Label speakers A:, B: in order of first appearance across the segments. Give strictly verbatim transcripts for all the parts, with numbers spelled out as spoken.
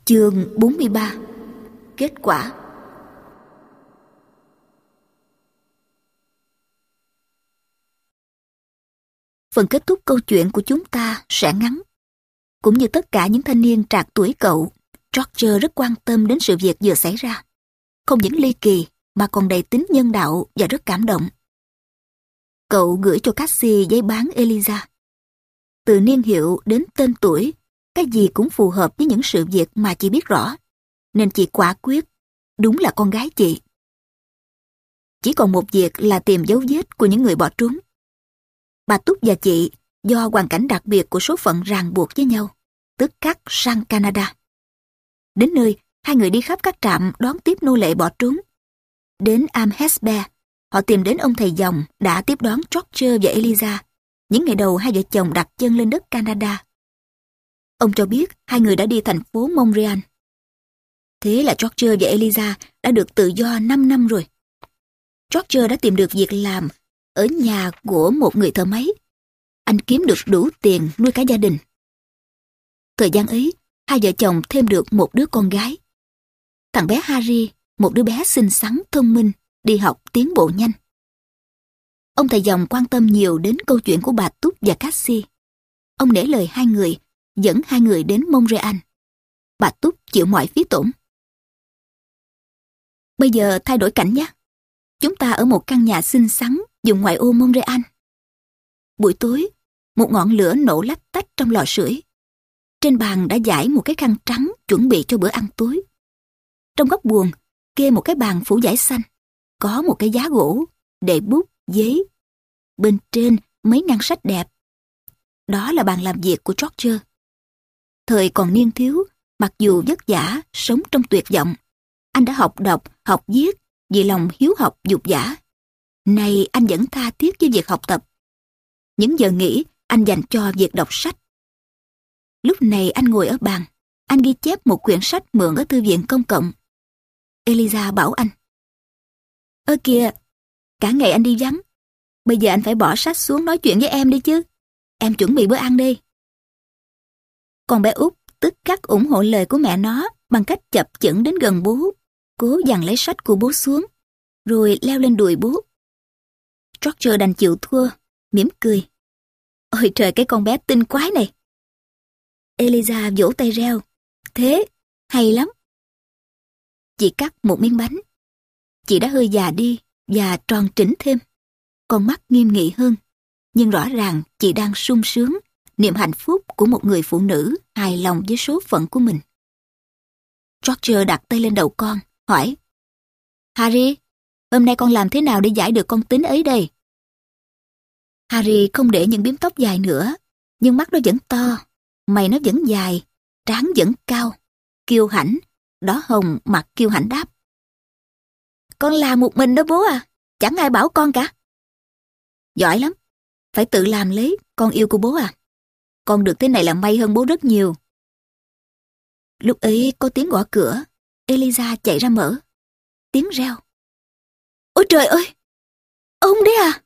A: Chương bốn mươi ba. Kết quả. Phần kết thúc câu chuyện của chúng ta sẽ ngắn. Cũng như tất cả những thanh niên trạc tuổi cậu, George rất quan tâm đến sự việc vừa xảy ra. Không những ly kỳ mà còn đầy tính nhân đạo và rất cảm động. Cậu gửi cho Cassie giấy bán Eliza. Từ niên hiệu đến tên tuổi, cái gì cũng phù hợp với những sự việc mà chị biết rõ. Nên chị quả quyết, đúng là con gái chị. Chỉ còn một việc là tìm dấu vết của những người bỏ trốn. Bà Túc và chị, do hoàn cảnh đặc biệt của số phận ràng buộc với nhau, tức khắc sang Canada. Đến nơi, hai người đi khắp các trạm đón tiếp nô lệ bỏ trốn. Đến Amherstburg, họ tìm đến ông thầy dòng đã tiếp đón George và Eliza những ngày đầu hai vợ chồng đặt chân lên đất Canada. Ông cho biết hai người đã đi thành phố Montreal. Thế là George và Eliza đã được tự do năm năm rồi. George đã tìm được việc làm ở nhà của một người thợ máy. Anh kiếm được đủ tiền nuôi cả gia đình. Thời gian ấy, hai vợ chồng thêm được một đứa con gái. Thằng bé Harry, một đứa bé xinh xắn, thông minh, đi học tiến bộ nhanh. Ông thầy dòng quan tâm nhiều đến câu chuyện của bà Túc và Cassie. Ông nể lời hai người, dẫn hai người đến Montreal. Bà Túc chịu mọi phí tổn. Bây giờ thay đổi cảnh nhé. Chúng ta ở một căn nhà xinh xắn vùng ngoại ô Montreal. Buổi tối, một ngọn lửa nổ lách tách trong lò sưởi. Trên bàn đã trải một cái khăn trắng chuẩn bị cho bữa ăn tối. Trong góc buồng, kê một cái bàn phủ vải xanh. Có một cái giá gỗ, để bút, giấy. Bên trên mấy ngăn sách đẹp. Đó là bàn làm việc của George. Thời còn niên thiếu, mặc dù vất vả, sống trong tuyệt vọng, anh đã học đọc, học viết vì lòng hiếu học dục dã. Nay anh vẫn tha thiết với việc học tập. Những giờ nghỉ anh dành cho việc đọc sách. Lúc này anh ngồi ở bàn, anh ghi chép một quyển sách mượn ở thư viện công cộng. Eliza bảo anh: Ơ kìa, cả ngày anh đi vắng. Bây giờ anh phải bỏ sách xuống nói chuyện với em đi chứ. Em chuẩn bị bữa ăn đi. Con bé út tức khắc ủng hộ lời của mẹ nó bằng cách chập chững đến gần bố, cố giằng lấy sách của bố xuống, rồi leo lên đùi bố. George đành chịu thua, mỉm cười. Ôi trời, cái con bé tinh quái này. Eliza vỗ tay reo. Thế, hay lắm. Chị cắt một miếng bánh. Chị đã hơi già đi và tròn trĩnh thêm. Con mắt nghiêm nghị hơn. Nhưng rõ ràng chị đang sung sướng niềm hạnh phúc của một người phụ nữ hài lòng với số phận của mình. George đặt tay lên đầu con, hỏi: Harry, hôm nay con làm thế nào để giải được con tính ấy đây? Harry không để những bím tóc dài nữa, nhưng mắt nó vẫn to, mày nó vẫn dài, trán vẫn cao, kiêu hãnh, đỏ hồng mặt kiêu hãnh đáp: Con làm một mình đó bố à, chẳng ai bảo con cả. Giỏi lắm, phải tự làm lấy, con yêu của bố à. Con được thế này là may hơn bố rất nhiều. Lúc ấy có tiếng gõ cửa, Eliza chạy ra mở. Tiếng reo: Ôi trời ơi, ông đấy à?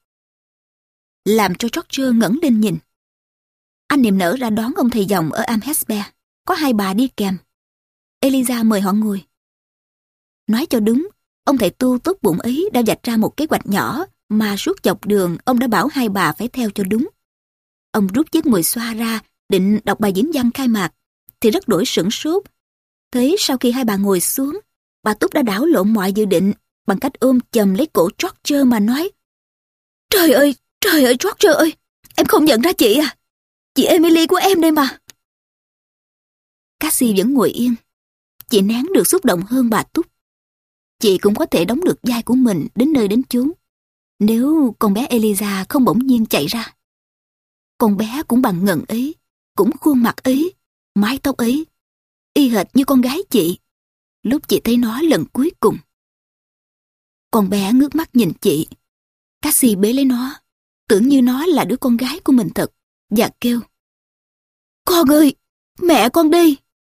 A: Làm cho George ngẩng lên nhìn. Anh niềm nở ra đón ông thầy dòng ở Amherstburg, có hai bà đi kèm. Eliza mời họ ngồi. Nói cho đúng, ông thầy tu tốt bụng ấy đã vạch ra một kế hoạch nhỏ mà suốt dọc đường ông đã bảo hai bà phải theo cho đúng. Ông rút chiếc mùi xoa ra, định đọc bài diễn văn khai mạc, thì rất đổi sửng sốt. Thế sau khi hai bà ngồi xuống, bà Túc đã đảo lộn mọi dự định bằng cách ôm chầm lấy cổ George mà nói: Trời ơi, trời ơi George ơi, em không nhận ra chị à? Chị Emily của em đây mà. Cassie vẫn ngồi yên. Chị nén được xúc động hơn bà Túc. Chị cũng có thể đóng được vai của mình đến nơi đến chốn, nếu con bé Eliza không bỗng nhiên chạy ra. Con bé cũng bằng ngần ấy, cũng khuôn mặt ấy, mái tóc ấy, y hệt như con gái chị, lúc chị thấy nó lần cuối cùng. Con bé ngước mắt nhìn chị. Cassie bế lấy nó, tưởng như nó là đứa con gái của mình thật, và kêu: Con ơi, mẹ con đi.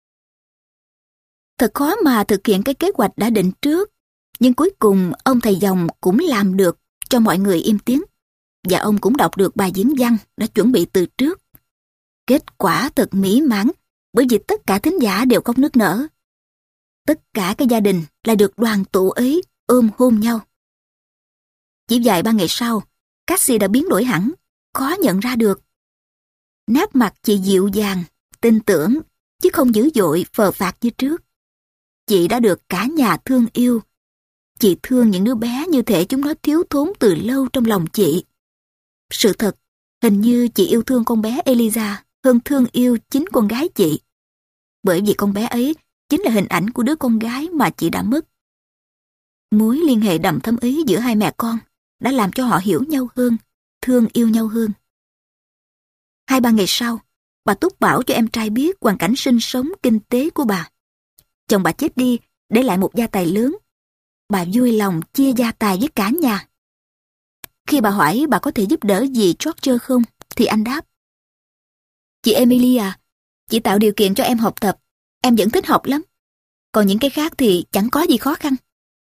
A: Thật khó mà thực hiện cái kế hoạch đã định trước, nhưng cuối cùng ông thầy dòng cũng làm được cho mọi người im tiếng, và ông cũng đọc được bài diễn văn đã chuẩn bị từ trước. Kết quả thật mỹ mãn bởi vì tất cả thính giả đều khóc nức nở. Tất cả các gia đình lại được đoàn tụ ấy ôm hôn nhau. Chỉ vài ba ngày sau, Cassie đã biến đổi hẳn, khó nhận ra được. Nét mặt chị dịu dàng, tin tưởng, chứ không dữ dội phờ phạc như trước. Chị đã được cả nhà thương yêu. Chị thương những đứa bé như thể chúng nó thiếu thốn từ lâu trong lòng chị. Sự thật, hình như chị yêu thương con bé Eliza hơn thương yêu chính con gái chị. Bởi vì con bé ấy chính là hình ảnh của đứa con gái mà chị đã mất. Mối liên hệ đậm thấm ấy giữa hai mẹ con đã làm cho họ hiểu nhau hơn, thương yêu nhau hơn. Hai ba ngày sau, bà túc bảo cho em trai biết hoàn cảnh sinh sống kinh tế của bà. Chồng bà chết đi, để lại một gia tài lớn. Bà vui lòng chia gia tài với cả nhà. Khi bà hỏi bà có thể giúp đỡ gì George không, thì anh đáp: Chị Emily à, chị tạo điều kiện cho em học tập, em vẫn thích học lắm. Còn những cái khác thì chẳng có gì khó khăn.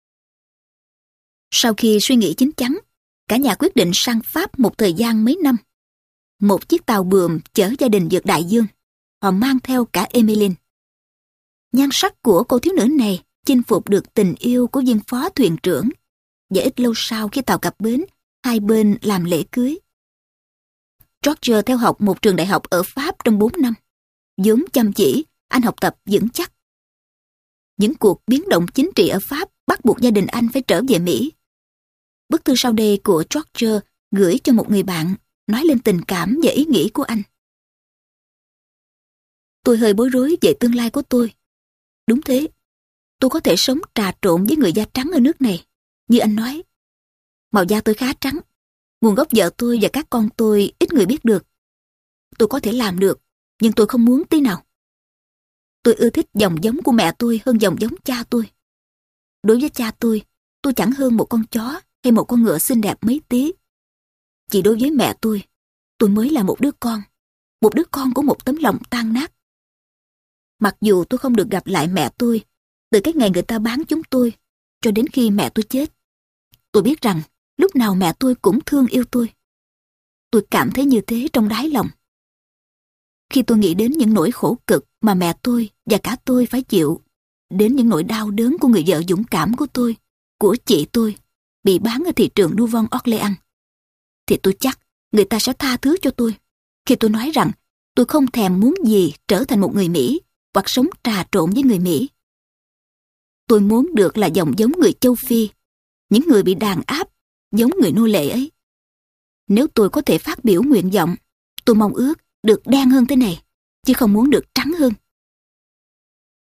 A: Sau khi suy nghĩ chín chắn, cả nhà quyết định sang Pháp một thời gian mấy năm. Một chiếc tàu buồm chở gia đình vượt đại dương. Họ mang theo cả Emmeline. Nhan sắc của cô thiếu nữ này chinh phục được tình yêu của viên phó thuyền trưởng. Và ít lâu sau khi tàu cập bến, hai bên làm lễ cưới. George theo học một trường đại học ở Pháp trong bốn năm. Vốn chăm chỉ, anh học tập vững chắc. Những cuộc biến động chính trị ở Pháp bắt buộc gia đình anh phải trở về Mỹ. Bức thư sau đây của George gửi cho một người bạn nói lên tình cảm và ý nghĩ của anh. Tôi hơi bối rối về tương lai của tôi. Đúng thế, tôi có thể sống trà trộn với người da trắng ở nước này, như anh nói. Màu da tôi khá trắng, nguồn gốc vợ tôi và các con tôi ít người biết được. Tôi có thể làm được, nhưng tôi không muốn tí nào. Tôi ưa thích dòng giống của mẹ tôi hơn dòng giống cha tôi. Đối với cha tôi, tôi chẳng hơn một con chó hay một con ngựa xinh đẹp mấy tí. Chỉ đối với mẹ tôi, tôi mới là một đứa con, một đứa con của một tấm lòng tan nát. Mặc dù tôi không được gặp lại mẹ tôi từ cái ngày người ta bán chúng tôi cho đến khi mẹ tôi chết, tôi biết rằng lúc nào mẹ tôi cũng thương yêu tôi. Tôi cảm thấy như thế trong đáy lòng. Khi tôi nghĩ đến những nỗi khổ cực mà mẹ tôi và cả tôi phải chịu, đến những nỗi đau đớn của người vợ dũng cảm của tôi, của chị tôi, bị bán ở thị trường Nouveau Orléans, thì tôi chắc người ta sẽ tha thứ cho tôi khi tôi nói rằng tôi không thèm muốn gì trở thành một người Mỹ hoặc sống trà trộn với người Mỹ. Tôi muốn được là dòng giống người châu Phi, những người bị đàn áp, giống người nô lệ ấy. Nếu tôi có thể phát biểu nguyện vọng, tôi mong ước được đen hơn thế này, chứ không muốn được trắng hơn.